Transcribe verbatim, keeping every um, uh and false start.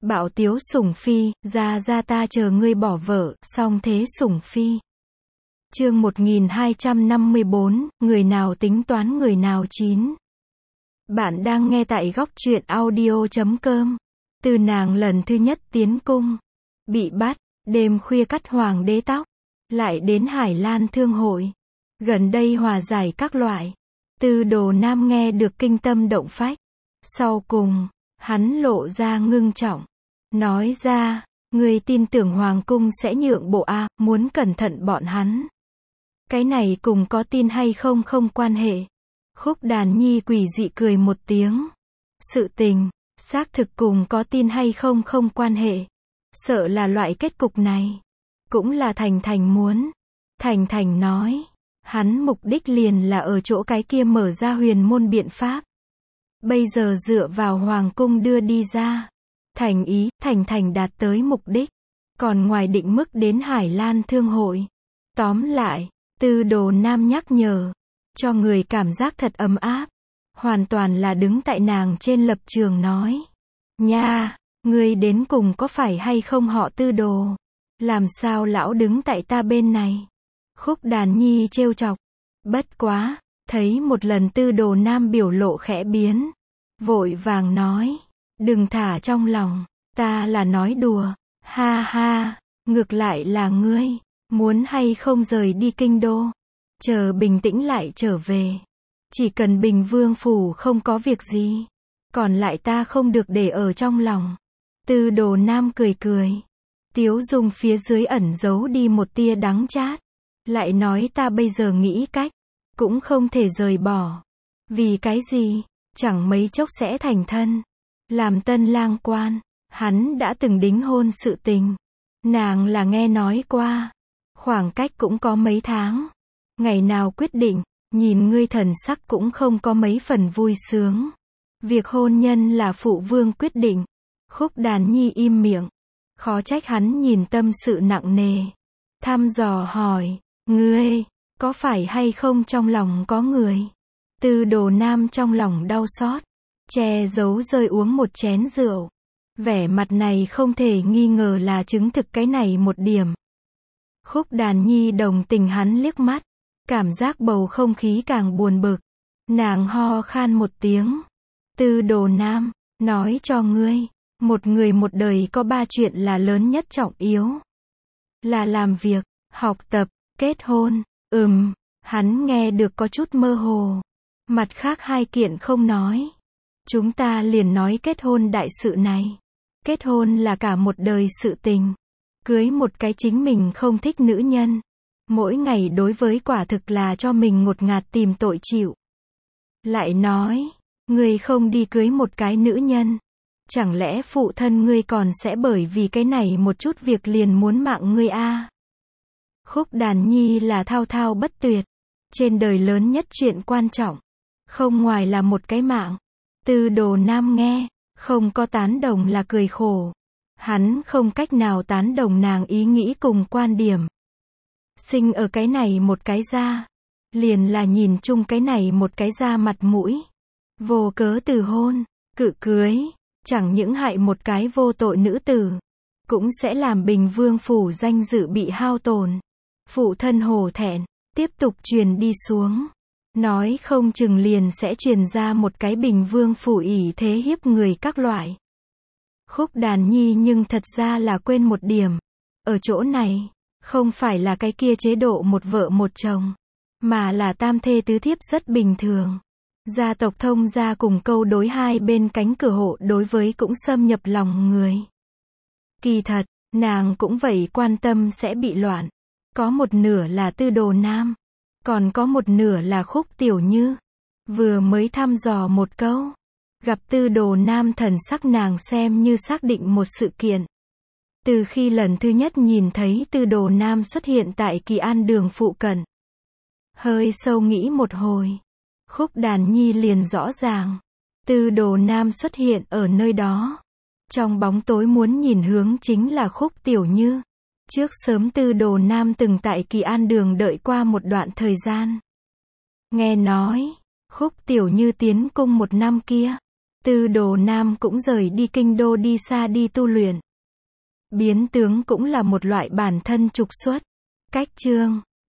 Bảo Tiếu Sủng Phi, ra ra ta chờ ngươi bỏ vợ, song thế Sủng Phi. Chương một nghìn hai trăm năm mươi bốn, người nào tính toán người nào chín. Bạn đang nghe tại góc truyện audio chấm com. Từ nàng lần thứ nhất tiến cung, bị bắt, đêm khuya cắt hoàng đế tóc, lại đến Hải Lan thương hội, gần đây hòa giải các loại. Tư Đồ Nam nghe được kinh tâm động phách. Sau cùng, hắn lộ ra ngưng trọng, nói ra, người tin tưởng hoàng cung sẽ nhượng bộ à, muốn cẩn thận bọn hắn. Cái này cùng có tin hay không không quan hệ. Khúc Đàn Nhi quỷ dị cười một tiếng. Sự tình, xác thực cùng có tin hay không không quan hệ. Sợ là loại kết cục này. Cũng là Thành Thành muốn. Thành Thành nói, hắn mục đích liền là ở chỗ cái kia mở ra huyền môn biện pháp. Bây giờ dựa vào hoàng cung đưa đi ra. Thành ý, Thành Thành đạt tới mục đích. Còn ngoài định mức đến Hải Lan thương hội. Tóm lại, Tư Đồ Nam nhắc nhở, cho người cảm giác thật ấm áp. Hoàn toàn là đứng tại nàng trên lập trường nói. Nha, ngươi đến cùng có phải hay không họ Tư Đồ? Làm sao lão đứng tại ta bên này? Khúc Đàn Nhi trêu chọc. Bất quá, thấy một lần Tư Đồ Nam biểu lộ khẽ biến. Vội vàng nói, đừng thả trong lòng, ta là nói đùa. Ha ha, ngược lại là ngươi, muốn hay không rời đi kinh đô. Chờ bình tĩnh lại trở về. Chỉ cần Bình Vương phủ không có việc gì, còn lại ta không được để ở trong lòng. Tư Đồ Nam cười cười. Tiếu Dung phía dưới ẩn giấu đi một tia đắng chát. Lại nói ta bây giờ nghĩ cách, cũng không thể rời bỏ. Vì cái gì? Chẳng mấy chốc sẽ thành thân. Làm tân lang quan, hắn đã từng đính hôn sự tình. Nàng là nghe nói qua. Khoảng cách cũng có mấy tháng. Ngày nào quyết định, nhìn ngươi thần sắc cũng không có mấy phần vui sướng. Việc hôn nhân là phụ vương quyết định. Khúc Đàn Nhi im miệng. Khó trách hắn nhìn tâm sự nặng nề. Thăm dò hỏi, ngươi, có phải hay không trong lòng có người? Tư Đồ Nam trong lòng đau xót, che giấu rơi uống một chén rượu. Vẻ mặt này không thể nghi ngờ là chứng thực cái này một điểm. Khúc Đàn Nhi đồng tình hắn liếc mắt, cảm giác bầu không khí càng buồn bực. Nàng ho khan một tiếng. Tư Đồ Nam, nói cho ngươi, một người một đời có ba chuyện là lớn nhất trọng yếu. Là làm việc, học tập, kết hôn. Ừm, hắn nghe được có chút mơ hồ. Mặt khác hai kiện không nói. Chúng ta liền nói kết hôn đại sự này. Kết hôn là cả một đời sự tình. Cưới một cái chính mình không thích nữ nhân. Mỗi ngày đối với quả thực là cho mình ngột ngạt tìm tội chịu. Lại nói, ngươi không đi cưới một cái nữ nhân. Chẳng lẽ phụ thân ngươi còn sẽ bởi vì cái này một chút việc liền muốn mạng ngươi a? À? Khúc Đàn Nhi là thao thao bất tuyệt. Trên đời lớn nhất chuyện quan trọng, không ngoài là một cái mạng. Tư Đồ Nam nghe, không có tán đồng là cười khổ. Hắn không cách nào tán đồng nàng ý nghĩ cùng quan điểm. Sinh ở cái này một cái da, liền là nhìn chung cái này một cái da mặt mũi. Vô cớ từ hôn, cự cưới, chẳng những hại một cái vô tội nữ tử, cũng sẽ làm Bình Vương phủ danh dự bị hao tổn. Phụ thân hổ thẹn, tiếp tục truyền đi xuống. Nói không chừng liền sẽ truyền ra một cái Bình Vương phủ ỷ thế hiếp người các loại. Khúc Đàn Nhi nhưng thật ra là quên một điểm. Ở chỗ này, không phải là cái kia chế độ một vợ một chồng, mà là tam thê tứ thiếp rất bình thường. Gia tộc thông gia cùng câu đối hai bên cánh cửa hộ đối với cũng xâm nhập lòng người. Kỳ thật, nàng cũng vậy quan tâm sẽ bị loạn. Có một nửa là Tư Đồ Nam, còn có một nửa là Khúc Tiểu Như. Vừa mới thăm dò một câu, gặp Tư Đồ Nam thần sắc nàng xem như xác định một sự kiện. Từ khi lần thứ nhất nhìn thấy Tư Đồ Nam xuất hiện tại Kỳ An đường phụ cận, hơi sâu nghĩ một hồi, Khúc Đàn Nhi liền rõ ràng, Tư Đồ Nam xuất hiện ở nơi đó. Trong bóng tối muốn nhìn hướng chính là Khúc Tiểu Như. Trước sớm Tư Đồ Nam từng tại Kỳ An đường đợi qua một đoạn thời gian. Nghe nói, Khúc Tiểu Như tiến cung một năm kia, Tư Đồ Nam cũng rời đi kinh đô đi xa đi tu luyện. Biến tướng cũng là một loại bản thân trục xuất. Cách chương